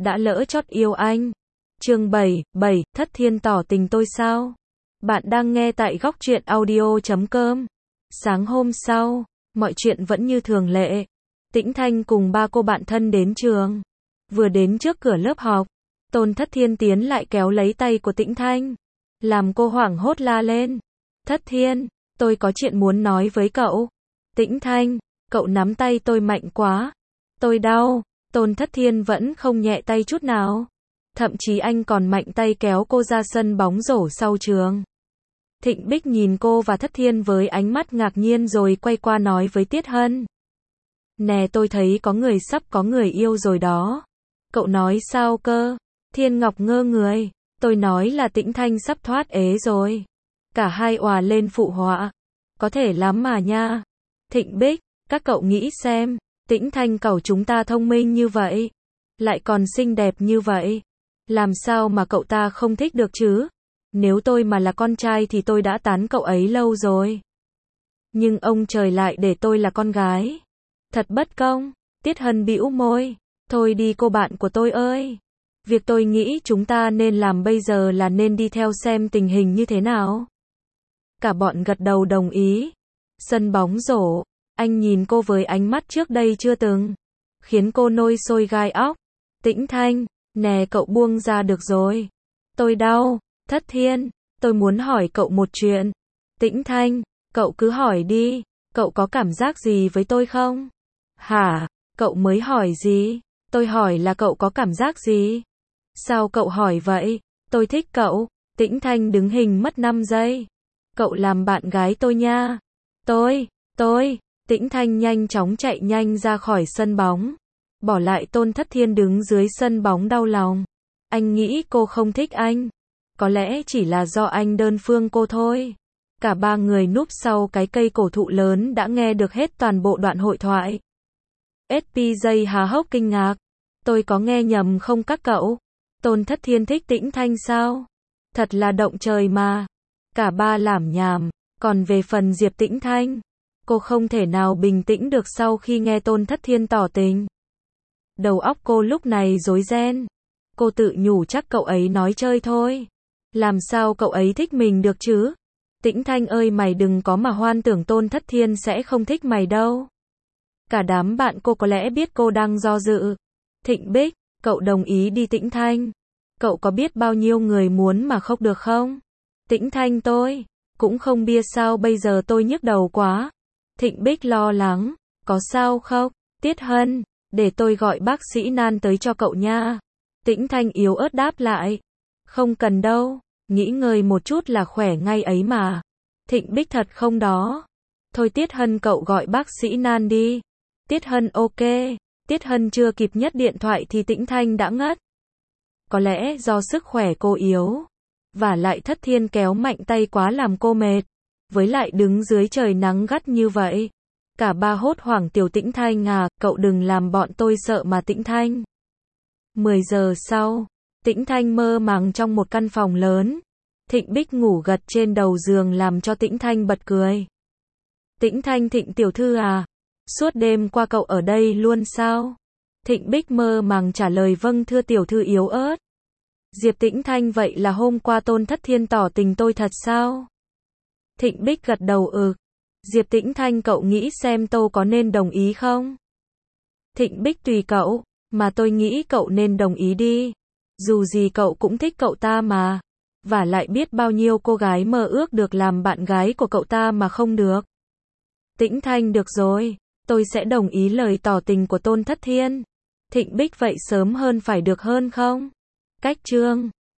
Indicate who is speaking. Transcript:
Speaker 1: đã lỡ chót yêu anh. Chương 7, Thất Thiên tỏ tình tôi sao? Bạn đang nghe tại góc truyện audio.com. Sáng hôm sau, mọi chuyện vẫn như thường lệ. Tĩnh Thanh cùng ba cô bạn thân đến trường. Vừa đến trước cửa lớp học, Tôn Thất Thiên tiến lại kéo lấy tay của Tĩnh Thanh, làm cô hoảng hốt la lên. Thất Thiên, tôi có chuyện muốn nói với cậu. Tĩnh Thanh, cậu nắm tay tôi mạnh quá. Tôi đau. Tôn Thất Thiên vẫn không nhẹ tay chút nào. Thậm chí anh còn mạnh tay kéo cô ra sân bóng rổ sau trường. Thịnh Bích nhìn cô và Thất Thiên với ánh mắt ngạc nhiên rồi quay qua nói với Tiết Hân. Nè, tôi thấy có người sắp có người yêu rồi đó. Cậu nói sao cơ? Thiên Ngọc ngơ người. Tôi nói là Tĩnh Thanh sắp thoát ế rồi. Cả hai òa lên phụ họa. Có thể lắm mà nha. Thịnh Bích, các cậu nghĩ xem, Tĩnh Thanh cậu chúng ta thông minh như vậy, lại còn xinh đẹp như vậy. Làm sao mà cậu ta không thích được chứ? Nếu tôi mà là con trai thì tôi đã tán cậu ấy lâu rồi. Nhưng ông trời lại để tôi là con gái. Thật bất công. Tiết Hân bĩu môi. Thôi đi cô bạn của tôi ơi. Việc tôi nghĩ chúng ta nên làm bây giờ là nên đi theo xem tình hình như thế nào. Cả bọn gật đầu đồng ý. Sân bóng rổ. Anh nhìn cô với ánh mắt trước đây chưa từng, khiến cô nôi sôi gai óc. Tĩnh Thanh, nè cậu buông ra được rồi. Tôi đau. Thất Thiên, tôi muốn hỏi cậu một chuyện. Tĩnh Thanh, cậu cứ hỏi đi. Cậu có cảm giác gì với tôi không? Hả? Cậu mới hỏi gì? Tôi hỏi là cậu có cảm giác gì? Sao cậu hỏi vậy? Tôi thích cậu. Tĩnh Thanh đứng hình mất 5 giây. Cậu làm bạn gái tôi nha. Tôi. Tĩnh Thanh nhanh chóng chạy nhanh ra khỏi sân bóng. Bỏ lại Tôn Thất Thiên đứng dưới sân bóng đau lòng. Anh nghĩ cô không thích anh. Có lẽ chỉ là do anh đơn phương cô thôi. Cả ba người núp sau cái cây cổ thụ lớn đã nghe được hết toàn bộ đoạn hội thoại. SPJ há hốc kinh ngạc. Tôi có nghe nhầm không các cậu? Tôn Thất Thiên thích Tĩnh Thanh sao? Thật là động trời mà. Cả ba lảm nhảm. Còn về phần Diệp Tĩnh Thanh, cô không thể nào bình tĩnh được sau khi nghe Tôn Thất Thiên tỏ tình. Đầu óc cô lúc này rối ren. Cô tự nhủ chắc cậu ấy nói chơi thôi. Làm sao cậu ấy thích mình được chứ? Tĩnh Thanh ơi, mày đừng có mà hoan tưởng Tôn Thất Thiên sẽ không thích mày đâu. Cả đám bạn cô có lẽ biết cô đang do dự. Thịnh Bích, cậu đồng ý đi Tĩnh Thanh. Cậu có biết bao nhiêu người muốn mà không được không? Tĩnh Thanh, tôi cũng không biết sao bây giờ tôi nhức đầu quá. Thịnh Bích lo lắng. Có sao không? Tiết Hân, để tôi gọi bác sĩ Nan tới cho cậu nha. Tĩnh Thanh yếu ớt đáp lại. Không cần đâu, nghỉ ngơi một chút là khỏe ngay ấy mà. Thịnh Bích thật không đó. Thôi Tiết Hân cậu gọi bác sĩ Nan đi. Tiết Hân ok. Tiết Hân chưa kịp nhấc điện thoại thì Tĩnh Thanh đã ngất. Có lẽ do sức khỏe cô yếu. Và lại Thất Thiên kéo mạnh tay quá làm cô mệt. Với lại đứng dưới trời nắng gắt như vậy. Cả ba hốt hoảng. Tiểu Tĩnh Thanh à, cậu đừng làm bọn tôi sợ mà Tĩnh Thanh. 10 giờ sau, Tĩnh Thanh mơ màng trong một căn phòng lớn. Thịnh Bích ngủ gật trên đầu giường làm cho Tĩnh Thanh bật cười. Tĩnh Thanh, Thịnh tiểu thư à, suốt đêm qua cậu ở đây luôn sao? Thịnh Bích mơ màng trả lời vâng thưa tiểu thư yếu ớt. Diệp Tĩnh Thanh, vậy là hôm qua Tôn Thất Thiên tỏ tình tôi thật sao? Thịnh Bích gật đầu Diệp Tĩnh Thanh, cậu nghĩ xem tôi có nên đồng ý không? Thịnh Bích tùy cậu, mà tôi nghĩ cậu nên đồng ý đi. Dù gì cậu cũng thích cậu ta mà. Và lại biết bao nhiêu cô gái mơ ước được làm bạn gái của cậu ta mà không được. Tĩnh Thanh, được rồi, tôi sẽ đồng ý lời tỏ tình của Tôn Thất Thiên. Thịnh Bích, vậy sớm hơn phải được hơn không? Cách chương